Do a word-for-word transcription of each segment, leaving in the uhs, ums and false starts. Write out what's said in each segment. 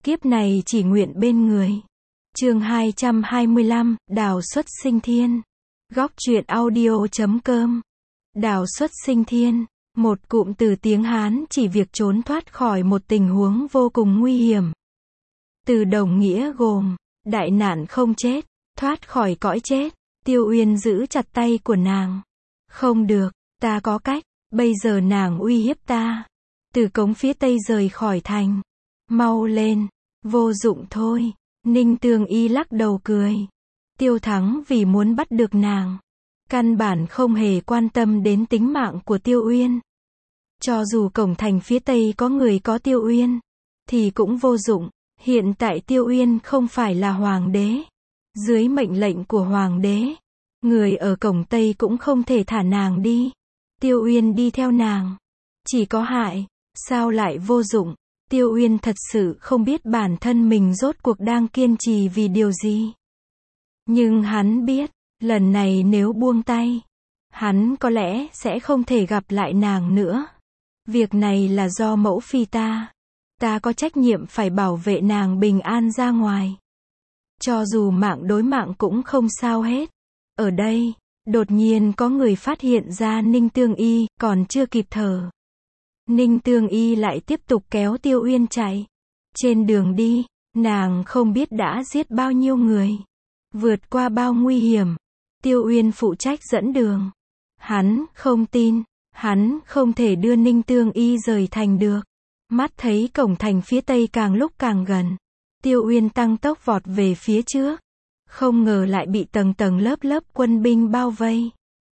Kiếp này chỉ nguyện bên người. Chương hai trăm hai mươi lăm, Đào xuất sinh thiên. Góc truyện audio chấm com. Đào xuất sinh thiên, một cụm từ tiếng Hán chỉ việc trốn thoát khỏi một tình huống vô cùng nguy hiểm. Từ đồng nghĩa gồm, đại nạn không chết, thoát khỏi cõi chết. Tiêu Uyên giữ chặt tay của nàng. Không được, ta có cách, bây giờ nàng uy hiếp ta. Từ cống phía tây rời khỏi thành. Mau lên, vô dụng thôi. Ninh Tương Y lắc đầu cười. Tiêu Thắng vì muốn bắt được nàng, căn bản không hề quan tâm đến tính mạng của Tiêu Uyên. Cho dù cổng thành phía tây có người có Tiêu Uyên, thì cũng vô dụng. Hiện tại Tiêu Uyên không phải là hoàng đế. Dưới mệnh lệnh của hoàng đế, người ở cổng tây cũng không thể thả nàng đi. Tiêu Uyên đi theo nàng, chỉ có hại, sao lại vô dụng. Tiêu Uyên thật sự không biết bản thân mình rốt cuộc đang kiên trì vì điều gì. Nhưng hắn biết, lần này nếu buông tay, hắn có lẽ sẽ không thể gặp lại nàng nữa. Việc này là do mẫu phi ta. Ta có trách nhiệm phải bảo vệ nàng bình an ra ngoài. Cho dù mạng đối mạng cũng không sao hết. Ở đây, đột nhiên có người phát hiện ra Ninh Tương Y, còn chưa kịp thở. Ninh Tương Y lại tiếp tục kéo Tiêu Uyên chạy. Trên đường đi, nàng không biết đã giết bao nhiêu người, vượt qua bao nguy hiểm. Tiêu Uyên phụ trách dẫn đường. Hắn không tin, hắn không thể đưa Ninh Tương Y rời thành được. Mắt thấy cổng thành phía tây càng lúc càng gần, Tiêu Uyên tăng tốc vọt về phía trước. Không ngờ lại bị tầng tầng lớp lớp quân binh bao vây.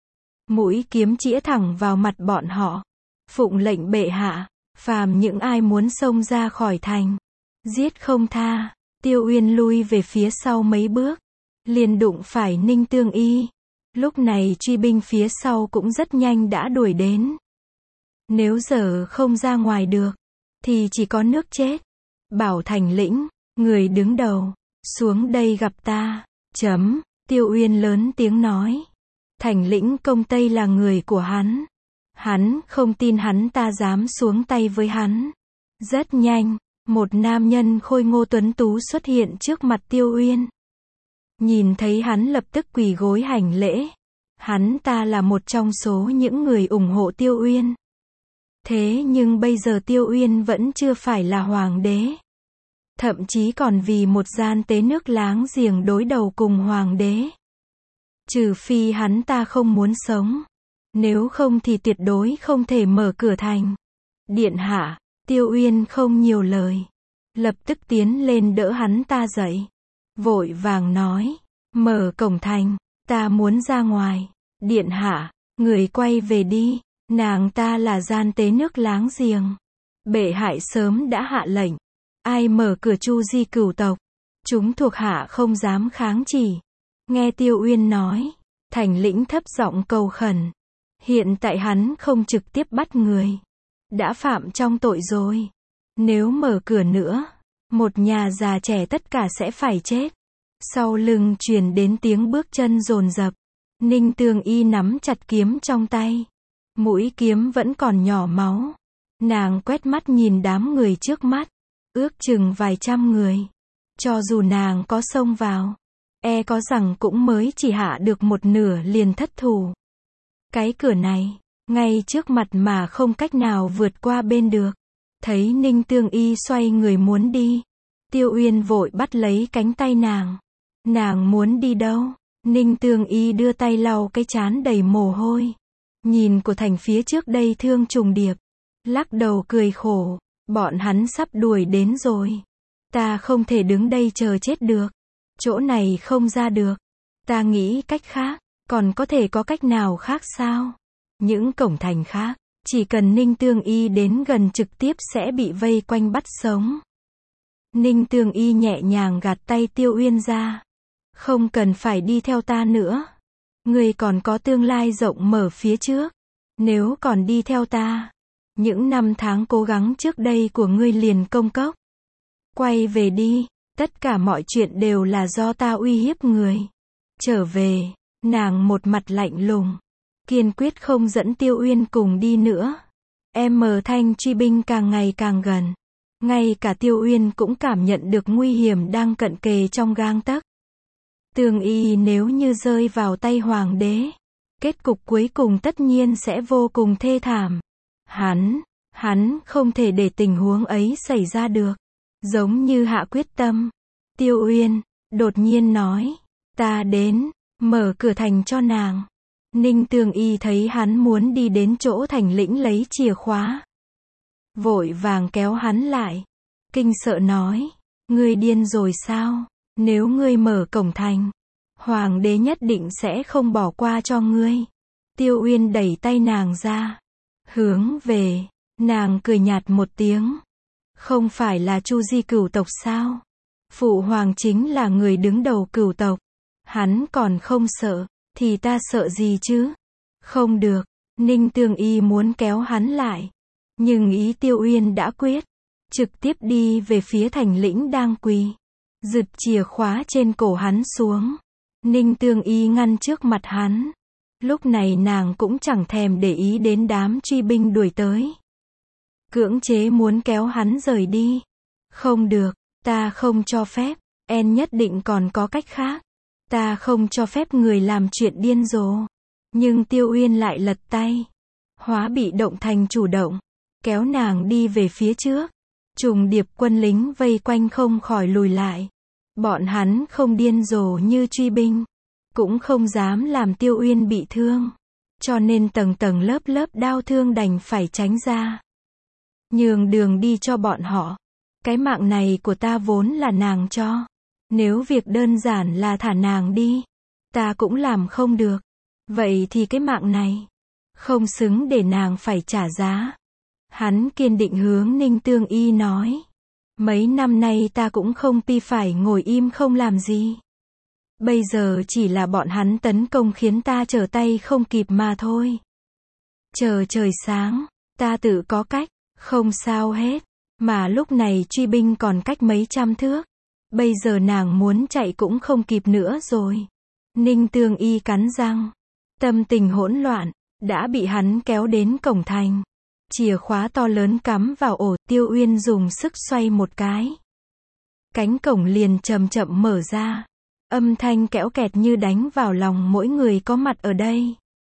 Mũi kiếm chĩa thẳng vào mặt bọn họ. Phụng lệnh bệ hạ, phàm những ai muốn xông ra khỏi thành, giết không tha. Tiêu Uyên lui về phía sau mấy bước, liền đụng phải Ninh Tương Y. Lúc này truy binh phía sau cũng rất nhanh đã đuổi đến. Nếu giờ không ra ngoài được, thì chỉ có nước chết. Bảo Thành lĩnh, người đứng đầu, xuống đây gặp ta. Chấm, Tiêu Uyên lớn tiếng nói. Thành lĩnh công Tây là người của hắn. Hắn không tin hắn ta dám xuống tay với hắn. Rất nhanh, một nam nhân khôi ngô tuấn tú xuất hiện trước mặt Tiêu Uyên. Nhìn thấy hắn lập tức quỳ gối hành lễ. Hắn ta là một trong số những người ủng hộ Tiêu Uyên. Thế nhưng bây giờ Tiêu Uyên vẫn chưa phải là hoàng đế. Thậm chí còn vì một gian tế nước láng giềng đối đầu cùng hoàng đế. Trừ phi hắn ta không muốn sống. Nếu không thì tuyệt đối không thể mở cửa thành. Điện hạ, Tiêu Uyên không nhiều lời. Lập tức tiến lên đỡ hắn ta dậy. Vội vàng nói, mở cổng thành, ta muốn ra ngoài. Điện hạ, người quay về đi, nàng ta là gian tế nước láng giềng. Bệ hạ sớm đã hạ lệnh. Ai mở cửa chu di cửu tộc, chúng thuộc hạ không dám kháng chỉ. Nghe Tiêu Uyên nói, Thành lĩnh thấp giọng cầu khẩn. Hiện tại hắn không trực tiếp bắt người, đã phạm trong tội rồi. Nếu mở cửa nữa, một nhà già trẻ tất cả sẽ phải chết. Sau lưng truyền đến tiếng bước chân dồn dập. Ninh Tương Y nắm chặt kiếm trong tay. Mũi kiếm vẫn còn nhỏ máu. Nàng quét mắt nhìn đám người trước mắt. Ước chừng vài trăm người. Cho dù nàng có xông vào, e có rằng cũng mới chỉ hạ được một nửa liền thất thủ. Cái cửa này, ngay trước mặt mà không cách nào vượt qua bên được. Thấy Ninh Tương Y xoay người muốn đi. Tiêu Uyên vội bắt lấy cánh tay nàng. Nàng muốn đi đâu? Ninh Tương Y đưa tay lau cái trán đầy mồ hôi. Nhìn của thành phía trước đây thương trùng điệp. Lắc đầu cười khổ. Bọn hắn sắp đuổi đến rồi. Ta không thể đứng đây chờ chết được. Chỗ này không ra được. Ta nghĩ cách khác. Còn có thể có cách nào khác sao? Những cổng thành khác, chỉ cần Ninh Tương Y đến gần trực tiếp sẽ bị vây quanh bắt sống. Ninh Tương Y nhẹ nhàng gạt tay Tiêu Uyên ra. Không cần phải đi theo ta nữa. Ngươi còn có tương lai rộng mở phía trước. Nếu còn đi theo ta, những năm tháng cố gắng trước đây của ngươi liền công cốc. Quay về đi, tất cả mọi chuyện đều là do ta uy hiếp người. Trở về. Nàng một mặt lạnh lùng, kiên quyết không dẫn Tiêu Uyên cùng đi nữa. Em mờ thanh truy binh càng ngày càng gần. Ngay cả Tiêu Uyên cũng cảm nhận được nguy hiểm đang cận kề trong gang tấc. Tường Y nếu như rơi vào tay hoàng đế, kết cục cuối cùng tất nhiên sẽ vô cùng thê thảm. Hắn, hắn không thể để tình huống ấy xảy ra được. Giống như hạ quyết tâm. Tiêu Uyên đột nhiên nói, ta đến, mở cửa thành cho nàng. Ninh Tường Y thấy hắn muốn đi đến chỗ thành lĩnh lấy chìa khóa, vội vàng kéo hắn lại, kinh sợ nói, ngươi điên rồi sao? Nếu ngươi mở cổng thành, hoàng đế nhất định sẽ không bỏ qua cho ngươi. Tiêu Uyên đẩy tay nàng ra, hướng về, nàng cười nhạt một tiếng. Không phải là Chu Di cửu tộc sao? Phụ hoàng chính là người đứng đầu cửu tộc. Hắn còn không sợ, thì ta sợ gì chứ? Không được, Ninh Tường Y muốn kéo hắn lại. Nhưng ý Tiêu Uyên đã quyết, trực tiếp đi về phía thành lĩnh đang quỳ, giật chìa khóa trên cổ hắn xuống. Ninh Tường Y ngăn trước mặt hắn. Lúc này nàng cũng chẳng thèm để ý đến đám truy binh đuổi tới. Cưỡng chế muốn kéo hắn rời đi. Không được, ta không cho phép, en nhất định còn có cách khác. Ta không cho phép người làm chuyện điên rồ. Nhưng Tiêu Uyên lại lật tay, hóa bị động thành chủ động, kéo nàng đi về phía trước. Trùng điệp quân lính vây quanh không khỏi lùi lại. Bọn hắn không điên rồ như truy binh, cũng không dám làm Tiêu Uyên bị thương, cho nên tầng tầng lớp lớp đao thương đành phải tránh ra, nhường đường đi cho bọn họ. Cái mạng này của ta vốn là nàng cho, nếu việc đơn giản là thả nàng đi, ta cũng làm không được. Vậy thì cái mạng này không xứng để nàng phải trả giá. Hắn kiên định hướng Ninh Tường Y nói, mấy năm nay ta cũng không pi phải ngồi im không làm gì. Bây giờ chỉ là bọn hắn tấn công khiến ta trở tay không kịp mà thôi. Chờ trời sáng, ta tự có cách, không sao hết. Mà lúc này truy binh còn cách mấy trăm thước. Bây giờ nàng muốn chạy cũng không kịp nữa rồi. Ninh Tường Y cắn răng, tâm tình hỗn loạn, đã bị hắn kéo đến cổng thành. Chìa khóa to lớn cắm vào ổ, Tiêu Uyên dùng sức xoay một cái. Cánh cổng liền chậm chậm mở ra. Âm thanh kẽo kẹt như đánh vào lòng mỗi người có mặt ở đây.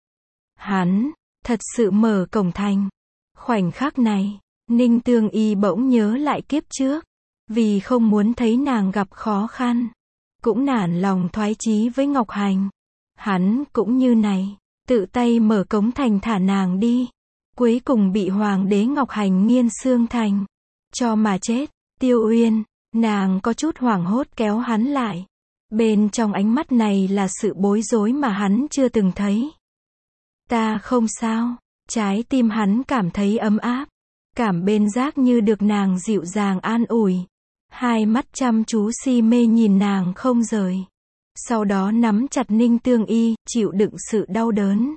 Hắn, thật sự mở cổng thành. Khoảnh khắc này, Ninh Tường Y bỗng nhớ lại kiếp trước. Vì không muốn thấy nàng gặp khó khăn, cũng nản lòng thoái chí với Ngọc Hành. Hắn cũng như này, tự tay mở cống thành thả nàng đi. Cuối cùng bị hoàng đế Ngọc Hành nghiên xương thành, cho mà chết. Tiêu Uyên, nàng có chút hoảng hốt kéo hắn lại. Bên trong ánh mắt này là sự bối rối mà hắn chưa từng thấy. Ta không sao. Trái tim hắn cảm thấy ấm áp, cảm bên giác như được nàng dịu dàng an ủi. Hai mắt chăm chú si mê nhìn nàng không rời. Sau đó nắm chặt Ninh Tường Y, chịu đựng sự đau đớn.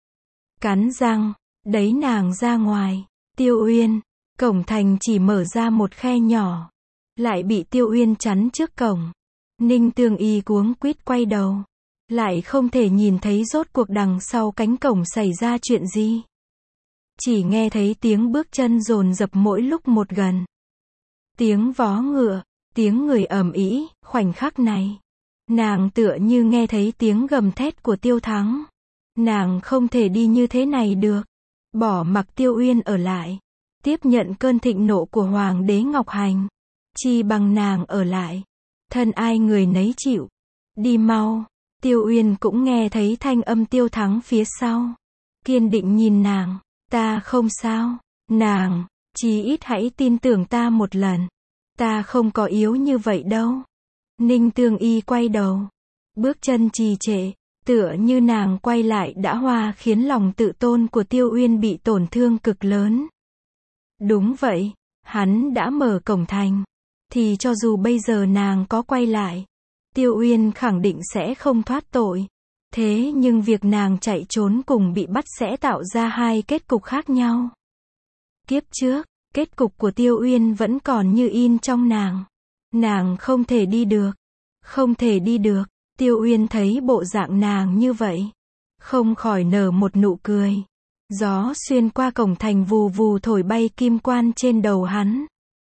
Cắn răng, đẩy nàng ra ngoài. Tiêu Uyên, cổng thành chỉ mở ra một khe nhỏ, lại bị Tiêu Uyên chắn trước cổng. Ninh Tường Y cuống quýt quay đầu, lại không thể nhìn thấy rốt cuộc đằng sau cánh cổng xảy ra chuyện gì. Chỉ nghe thấy tiếng bước chân dồn dập mỗi lúc một gần. Tiếng vó ngựa, tiếng người ầm ĩ. Khoảnh khắc này, nàng tựa như nghe thấy tiếng gầm thét của Tiêu Thắng. Nàng không thể đi như thế này được. Bỏ mặc Tiêu Uyên ở lại, tiếp nhận cơn thịnh nộ của hoàng đế Ngọc Hành. Chi bằng nàng ở lại, thân ai người nấy chịu. Đi mau. Tiêu Uyên cũng nghe thấy thanh âm Tiêu Thắng phía sau, kiên định nhìn nàng. Ta không sao. Nàng, chí ít hãy tin tưởng ta một lần. Ta không có yếu như vậy đâu. Ninh Tường Y quay đầu, bước chân trì trệ, tựa như nàng quay lại đã hoa khiến lòng tự tôn của Tiêu Uyên bị tổn thương cực lớn. Đúng vậy, hắn đã mở cổng thành, thì cho dù bây giờ nàng có quay lại, Tiêu Uyên khẳng định sẽ không thoát tội. Thế nhưng việc nàng chạy trốn cùng bị bắt sẽ tạo ra hai kết cục khác nhau. Kiếp trước, kết cục của Tiêu Uyên vẫn còn như in trong nàng. Nàng không thể đi được. Không thể đi được. Tiêu Uyên thấy bộ dạng nàng như vậy, không khỏi nở một nụ cười. Gió xuyên qua cổng thành vù vù thổi bay kim quan trên đầu hắn.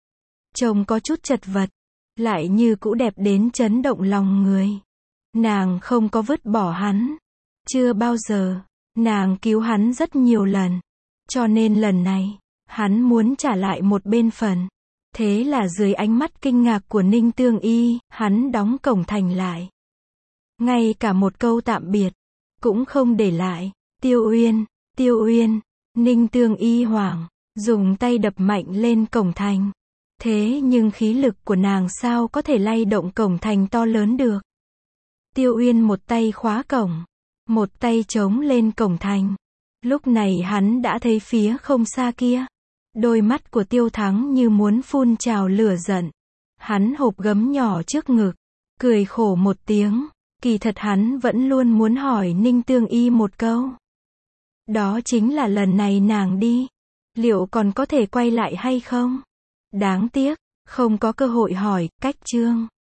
trông có chút chật vật, lại như cũ đẹp đến chấn động lòng người. Nàng không có vứt bỏ hắn. Chưa bao giờ. Nàng cứu hắn rất nhiều lần. Cho nên lần này, hắn muốn trả lại một bên phần. Thế là dưới ánh mắt kinh ngạc của Ninh Tương Y, hắn đóng cổng thành lại. Ngay cả một câu tạm biệt, cũng không để lại. Tiêu Uyên, Tiêu Uyên, Ninh Tương Y hoảng, dùng tay đập mạnh lên cổng thành. Thế nhưng khí lực của nàng sao có thể lay động cổng thành to lớn được. Tiêu Uyên một tay khóa cổng, một tay chống lên cổng thành. Lúc này hắn đã thấy phía không xa kia. Đôi mắt của Tiêu Thắng như muốn phun trào lửa giận. Hắn hộp gấm nhỏ trước ngực, cười khổ một tiếng. Kỳ thật hắn vẫn luôn muốn hỏi Ninh Tương Y một câu. Đó chính là lần này nàng đi, liệu còn có thể quay lại hay không? Đáng tiếc, không có cơ hội hỏi. Cách chương